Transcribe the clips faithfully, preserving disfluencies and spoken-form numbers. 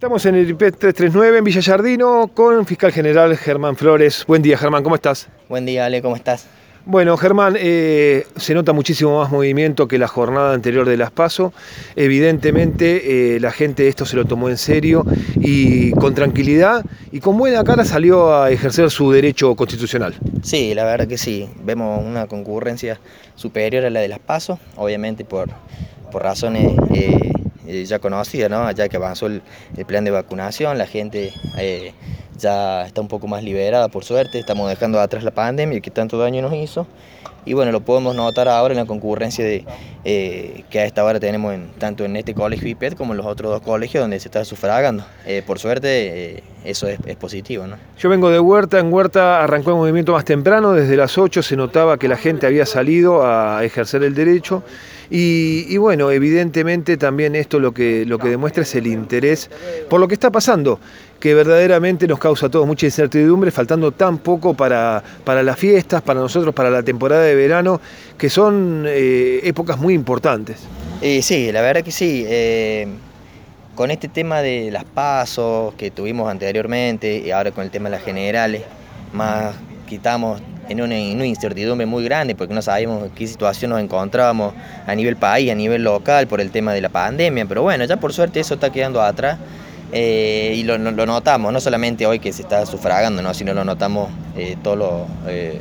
Estamos en el I P trescientos treinta y nueve en Villa Yardino con el fiscal general Germán Flores. Buen día, Germán, ¿cómo estás? Buen día, Ale, ¿cómo estás? Bueno, Germán, eh, se nota muchísimo más movimiento que la jornada anterior de las PASO. Evidentemente, eh, la gente esto se lo tomó en serio y con tranquilidad y con buena cara salió a ejercer su derecho constitucional. Sí, la verdad que sí. Vemos una concurrencia superior a la de las PASO, obviamente por, por razones eh, ya conocidas, ¿no? Ya que avanzó el, el plan de vacunación, la gente eh, ya está un poco más liberada, por suerte. Estamos dejando atrás la pandemia que tanto daño nos hizo. Y bueno, lo podemos notar ahora en la concurrencia de, eh, que a esta hora tenemos en, tanto en este colegio I P E T como en los otros dos colegios donde se está sufragando. Eh, por suerte, eh, eso es, es positivo, ¿no? Yo vengo de Huerta, en Huerta arrancó el movimiento más temprano, desde las ocho se notaba que la gente había salido a ejercer el derecho y, y bueno, evidentemente también esto lo que, lo que demuestra es el interés por lo que está pasando, que verdaderamente nos causa a todos mucha incertidumbre, faltando tan poco para, para las fiestas, para nosotros, para la temporada de verano, que son eh, épocas muy importantes. Eh, sí, la verdad que sí. Eh, con este tema de las PASO que tuvimos anteriormente y ahora con el tema de las generales, más quitamos en una, en una incertidumbre muy grande porque no sabíamos en qué situación nos encontrábamos a nivel país, a nivel local por el tema de la pandemia, pero bueno, ya por suerte eso está quedando atrás. Eh, y lo, lo notamos, no solamente hoy que se está sufragando, ¿no? Sino lo notamos eh, todo lo, eh,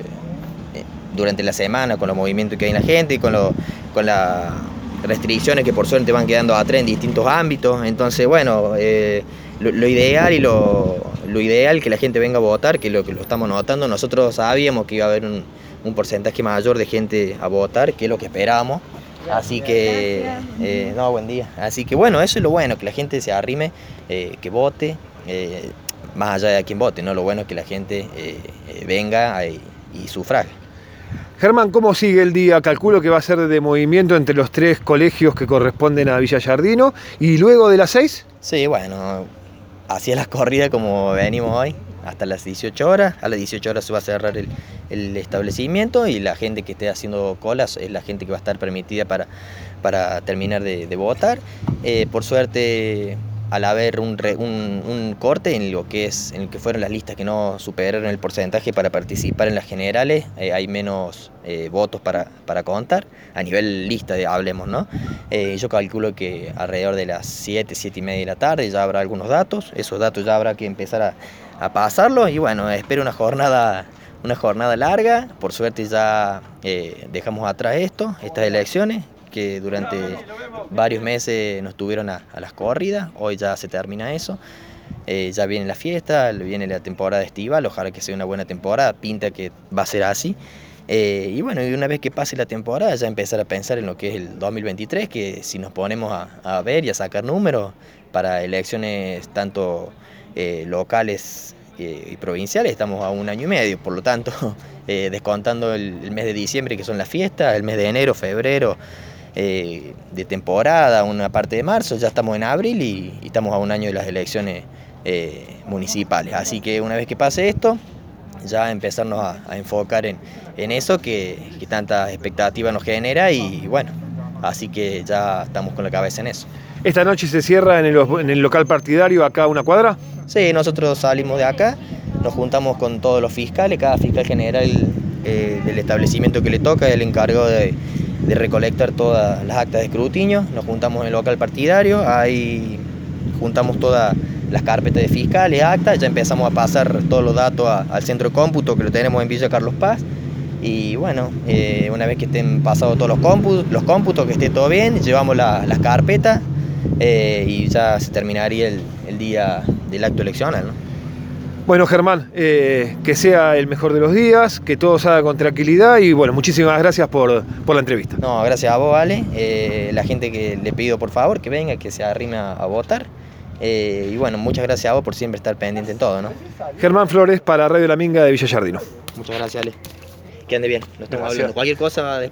durante la semana con los movimientos que hay en la gente y con, lo, con las restricciones que por suerte van quedando atrás en distintos ámbitos. Entonces, bueno, eh, lo, lo ideal y lo, lo ideal que la gente venga a votar, que lo que lo estamos notando, nosotros sabíamos que iba a haber un, un porcentaje mayor de gente a votar, que es lo que esperábamos. Así que, eh, no, buen día. Así que bueno, eso es lo bueno, que la gente se arrime, eh, que vote, eh, más allá de a quien vote, ¿no? Lo bueno es que la gente eh, eh, venga y, y sufrague. Germán, ¿cómo sigue el día? Calculo que va a ser de movimiento entre los tres colegios que corresponden a Villa Yardino. ¿Y luego de las seis? Sí, bueno, así es la corrida como venimos hoy, hasta las dieciocho horas. A las dieciocho horas se va a cerrar el, el establecimiento y la gente que esté haciendo colas es la gente que va a estar permitida para, para terminar de, de votar. Eh, por suerte, al haber un, re, un, un corte en lo que es en el que fueron las listas que no superaron el porcentaje para participar en las generales, eh, hay menos eh, votos para, para contar, a nivel lista, de, hablemos, ¿no? Eh, yo calculo que alrededor de las siete, siete y media de la tarde ya habrá algunos datos, esos datos ya habrá que empezar a, a pasarlos y bueno, espero una jornada, una jornada larga. Por suerte ya eh, dejamos atrás esto, estas elecciones, que durante varios meses nos tuvieron a, a las corridas. Hoy ya se termina eso, eh, ya viene la fiesta, viene la temporada estival, ojalá que sea una buena temporada, pinta que va a ser así. Eh, y bueno, y una vez que pase la temporada ya empezar a pensar en lo que es el dos mil veintitrés, que si nos ponemos a, a ver y a sacar números para elecciones tanto eh, locales eh, y provinciales, estamos a un año y medio, por lo tanto, eh, descontando el, el mes de diciembre que son las fiestas, el mes de enero, febrero, Eh, de temporada, una parte de marzo, ya estamos en abril y, y estamos a un año de las elecciones eh, municipales. Así que una vez que pase esto, ya empezarnos a, a enfocar en, en eso que, que tanta expectativa nos genera y bueno, así que ya estamos con la cabeza en eso. ¿Esta noche se cierra en el, en el local partidario acá a una cuadra? Sí, nosotros salimos de acá, nos juntamos con todos los fiscales, cada fiscal general eh, del establecimiento que le toca es el encargado de de recolectar todas las actas de escrutinio. Nos juntamos en el local partidario, ahí juntamos todas las carpetas de fiscales, actas, ya empezamos a pasar todos los datos a, al centro de cómputo que lo tenemos en Villa Carlos Paz y bueno, eh, una vez que estén pasados todos los cómputos, los cómputos, que esté todo bien, llevamos la, las carpetas eh, y ya se terminaría el, el día del acto eleccional, ¿no? Bueno, Germán, eh, que sea el mejor de los días, que todo salga con tranquilidad y bueno, muchísimas gracias por, por la entrevista. No, gracias a vos, Ale. Eh, la gente que le pido por favor que venga, que se arrime a, a votar. Eh, y bueno, muchas gracias a vos por siempre estar pendiente en todo, ¿no? Germán Flores para Radio La Minga de Villa Yardino. Muchas gracias, Ale. Que ande bien, nos estamos Gracias. hablando. Cualquier cosa.